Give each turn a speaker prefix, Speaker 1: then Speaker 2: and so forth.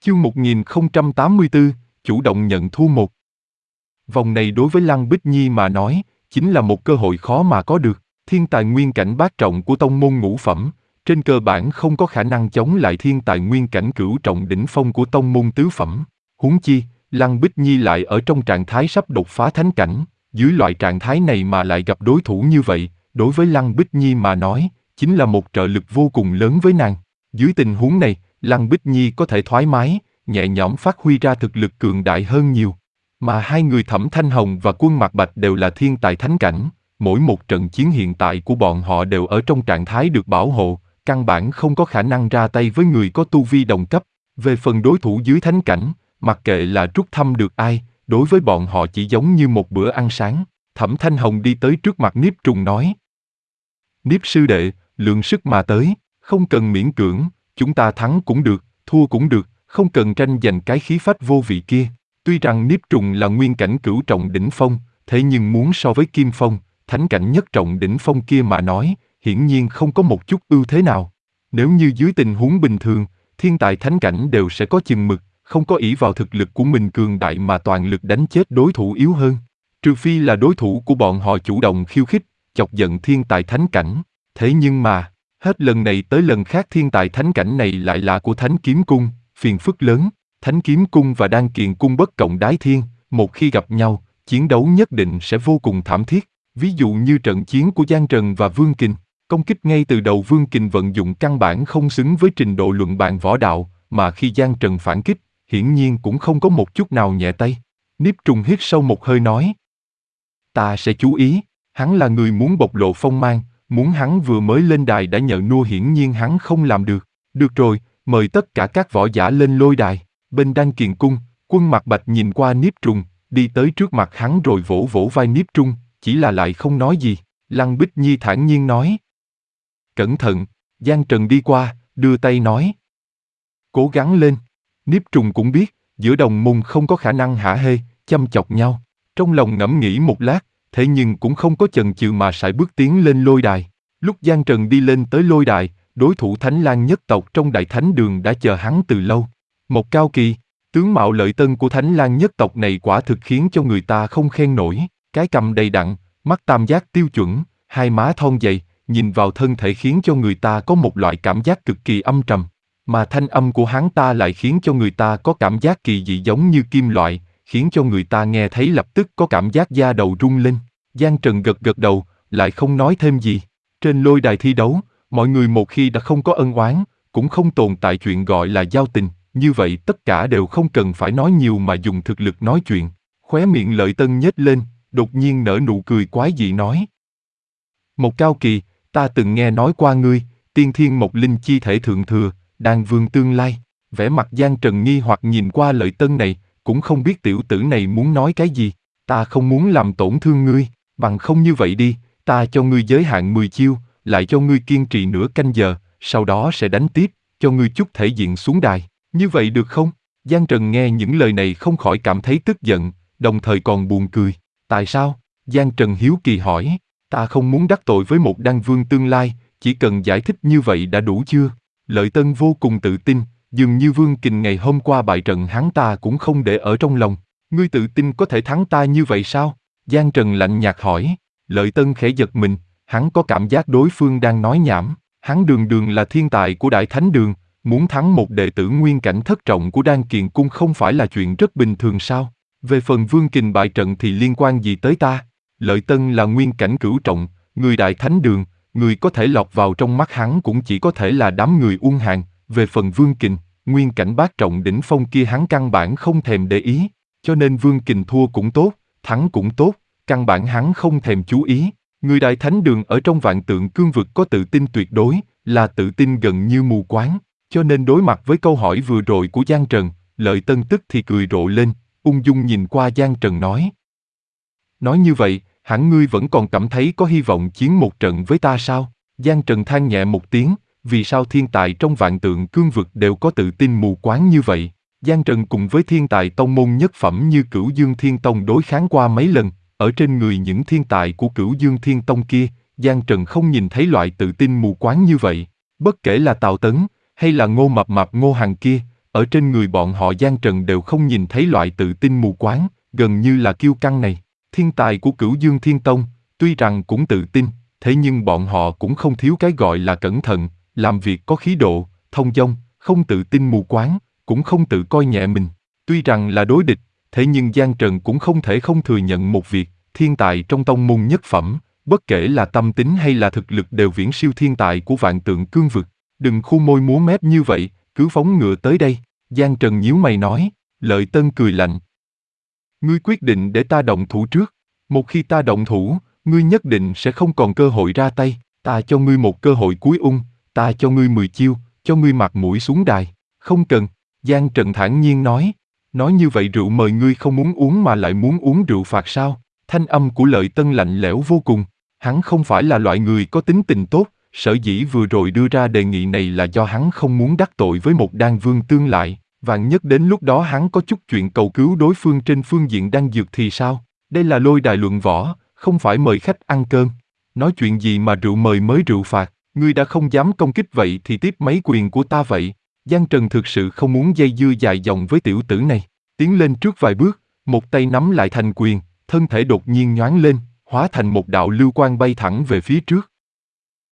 Speaker 1: Chương 1084, chủ động nhận thua một. Vòng này đối với Lăng Bích Nhi mà nói, chính là một cơ hội khó mà có được. Thiên tài nguyên cảnh bát trọng của tông môn ngũ phẩm, trên cơ bản không có khả năng chống lại thiên tài nguyên cảnh cửu trọng đỉnh phong của tông môn tứ phẩm. Huống chi, Lăng Bích Nhi lại ở trong trạng thái sắp đột phá thánh cảnh, dưới loại trạng thái này mà lại gặp đối thủ như vậy, đối với Lăng Bích Nhi mà nói, chính là một trợ lực vô cùng lớn với nàng. Dưới tình huống này, Lăng Bích Nhi có thể thoải mái, nhẹ nhõm phát huy ra thực lực cường đại hơn nhiều. Mà hai người Thẩm Thanh Hồng và Quân Mạc Bạch đều là thiên tài thánh cảnh, mỗi một trận chiến hiện tại của bọn họ đều ở trong trạng thái được bảo hộ, căn bản không có khả năng ra tay với người có tu vi đồng cấp. Về phần đối thủ dưới thánh cảnh, mặc kệ là rút thăm được ai, đối với bọn họ chỉ giống như một bữa ăn sáng. Thẩm Thanh Hồng đi tới trước mặt Niếp Trùng nói: Niếp sư đệ, lượng sức mà tới, không cần miễn cưỡng, chúng ta thắng cũng được, thua cũng được, không cần tranh giành cái khí phách vô vị kia. Tuy rằng Niếp Trùng là nguyên cảnh cửu trọng đỉnh phong, thế nhưng muốn so với Kim Phong, thánh cảnh nhất trọng đỉnh phong kia mà nói, hiển nhiên không có một chút ưu thế nào. Nếu như dưới tình huống bình thường, thiên tài thánh cảnh đều sẽ có chừng mực, không có ỷ vào thực lực của mình cường đại mà toàn lực đánh chết đối thủ yếu hơn. Trừ phi là đối thủ của bọn họ chủ động khiêu khích, chọc giận thiên tài thánh cảnh. Thế nhưng mà, hết lần này tới lần khác thiên tài thánh cảnh này lại là của Thánh Kiếm Cung, phiền phức lớn. Thánh Kiếm Cung và Đan Kiền Cung bất cộng đái thiên, một khi gặp nhau, chiến đấu nhất định sẽ vô cùng thảm thiết. Ví dụ như trận chiến của Giang Trần và Vương Kình, công kích ngay từ đầu Vương Kình vận dụng căn bản không xứng với trình độ luận bàn võ đạo, mà khi Giang Trần phản kích, hiển nhiên cũng không có một chút nào nhẹ tay. Niếp Trùng hít sâu một hơi nói: Ta sẽ chú ý, hắn là người muốn bộc lộ phong mang, muốn hắn vừa mới lên đài đã nhận nua hiển nhiên hắn không làm được. Được rồi, mời tất cả các võ giả lên lôi đài. Bên Đan Kiền Cung, Quân Mạc Bạch nhìn qua Niếp Trùng, đi tới trước mặt hắn rồi vỗ vỗ vai Niếp Trùng, chỉ là lại không nói gì. Lăng Bích Nhi thản nhiên nói: Cẩn thận. Giang Trần đi qua, đưa tay nói: Cố gắng lên. Niếp Trùng cũng biết, giữa đồng môn không có khả năng hả hê, chăm chọc nhau. Trong lòng ngẫm nghĩ một lát, thế nhưng cũng không có chần chừ mà sải bước tiến lên lôi đài. Lúc Giang Trần đi lên tới lôi đài, đối thủ Thánh Lang nhất tộc trong Đại Thánh Đường đã chờ hắn từ lâu. Một cao kỳ, tướng mạo lợi tân của Thánh Lang nhất tộc này quả thực khiến cho người ta không khen nổi. Cái cằm đầy đặn, mắt tam giác tiêu chuẩn, hai má thon dày, nhìn vào thân thể khiến cho người ta có một loại cảm giác cực kỳ âm trầm. Mà thanh âm của hắn ta lại khiến cho người ta có cảm giác kỳ dị giống như kim loại, khiến cho người ta nghe thấy lập tức có cảm giác da đầu rung lên. Giang Trần gật gật đầu, lại không nói thêm gì. Trên lôi đài thi đấu, mọi người một khi đã không có ân oán, cũng không tồn tại chuyện gọi là giao tình, như vậy tất cả đều không cần phải nói nhiều mà dùng thực lực nói chuyện. Khóe miệng Lợi Tân nhếch lên, đột nhiên nở nụ cười quái dị nói: Một cao kỳ, ta từng nghe nói qua ngươi, tiên thiên một linh chi thể thượng thừa, đan vương tương lai. Vẻ mặt Giang Trần nghi hoặc nhìn qua Lợi Tân này, cũng không biết tiểu tử này muốn nói cái gì. Ta không muốn làm tổn thương ngươi, bằng không như vậy đi, ta cho ngươi giới hạn 10 chiêu, lại cho ngươi kiên trì nửa canh giờ, sau đó sẽ đánh tiếp, cho ngươi chút thể diện xuống đài. Như vậy được không? Giang Trần nghe những lời này không khỏi cảm thấy tức giận, đồng thời còn buồn cười. Tại sao? Giang Trần hiếu kỳ hỏi. Ta không muốn đắc tội với một đan vương tương lai, chỉ cần giải thích như vậy đã đủ chưa? Lợi Tân vô cùng tự tin, dường như Vương Kình ngày hôm qua bại trận hắn ta cũng không để ở trong lòng. Ngươi tự tin có thể thắng ta như vậy sao? Giang Trần lạnh nhạt hỏi. Lợi Tân khẽ giật mình, hắn có cảm giác đối phương đang nói nhảm. Hắn đường đường là thiên tài của Đại Thánh Đường, muốn thắng một đệ tử nguyên cảnh thất trọng của Đan Kiền Cung không phải là chuyện rất bình thường sao? Về phần Vương Kình bại trận thì liên quan gì tới ta? Lợi Tân là nguyên cảnh cửu trọng, người Đại Thánh Đường, người có thể lọt vào trong mắt hắn cũng chỉ có thể là đám người Uông Hàn. Về phần Vương Kình, nguyên cảnh bát trọng đỉnh phong kia hắn căn bản không thèm để ý, cho nên Vương Kình thua cũng tốt, thắng cũng tốt, căn bản hắn không thèm chú ý. Người Đại Thánh Đường ở trong Vạn Tượng Cương vực có tự tin tuyệt đối, là tự tin gần như mù quáng, cho nên đối mặt với câu hỏi vừa rồi của Giang Trần, Lợi Tân tức thì cười rộ lên, ung dung nhìn qua Giang Trần nói: Nói như vậy, hẳn ngươi vẫn còn cảm thấy có hy vọng chiến một trận với ta sao? Giang Trần than nhẹ một tiếng, vì sao thiên tài trong Vạn Tượng Cương vực đều có tự tin mù quáng như vậy? Giang Trần cùng với thiên tài tông môn nhất phẩm như Cửu Dương Thiên Tông đối kháng qua mấy lần, ở trên người những thiên tài của Cửu Dương Thiên Tông kia, Giang Trần không nhìn thấy loại tự tin mù quáng như vậy. Bất kể là Tào Tấn, hay là Ngô Mập Mạp Ngô Hằng kia, Ở trên người bọn họ Giang Trần đều không nhìn thấy loại tự tin mù quáng, gần như là kiêu căng này. Thiên tài của Cửu Dương Thiên Tông, tuy rằng cũng tự tin, thế nhưng bọn họ cũng không thiếu cái gọi là cẩn thận, làm việc có khí độ, thông dong, không tự tin mù quáng, cũng không tự coi nhẹ mình. Tuy rằng là đối địch, thế nhưng Giang Trần cũng không thể không thừa nhận một việc, thiên tài trong tông môn nhất phẩm, bất kể là tâm tính hay là thực lực đều viễn siêu thiên tài của Vạn Tượng Cương Vực. Đừng khu môi múa mép như vậy, cứ phóng ngựa tới đây. Giang Trần nhíu mày nói. Lợi Tân cười lạnh. Ngươi quyết định để ta động thủ trước. Một khi ta động thủ, ngươi nhất định sẽ không còn cơ hội ra tay. Ta cho ngươi một cơ hội cuối ta cho ngươi 10 chiêu, cho ngươi mặt mũi xuống đài. Không cần. Giang Trần thản nhiên nói. Nói như vậy rượu mời ngươi không muốn uống mà lại muốn uống rượu phạt sao? Thanh âm của Lợi Tân lạnh lẽo vô cùng. Hắn không phải là loại người có tính tình tốt, sở dĩ vừa rồi đưa ra đề nghị này là do hắn không muốn đắc tội với một đan vương tương lại. Vạn nhất đến lúc đó hắn có chút chuyện cầu cứu đối phương trên phương diện đan dược thì sao? Đây là lôi đài luận võ, không phải mời khách ăn cơm. Nói chuyện gì mà rượu mời mới rượu phạt, ngươi đã không dám công kích vậy thì tiếp mấy quyền của ta vậy. Giang Trần thực sự không muốn dây dưa dài dòng với tiểu tử này. Tiến lên trước vài bước, một tay nắm lại thành quyền, thân thể đột nhiên nhoáng lên, hóa thành một đạo lưu quang bay thẳng về phía trước.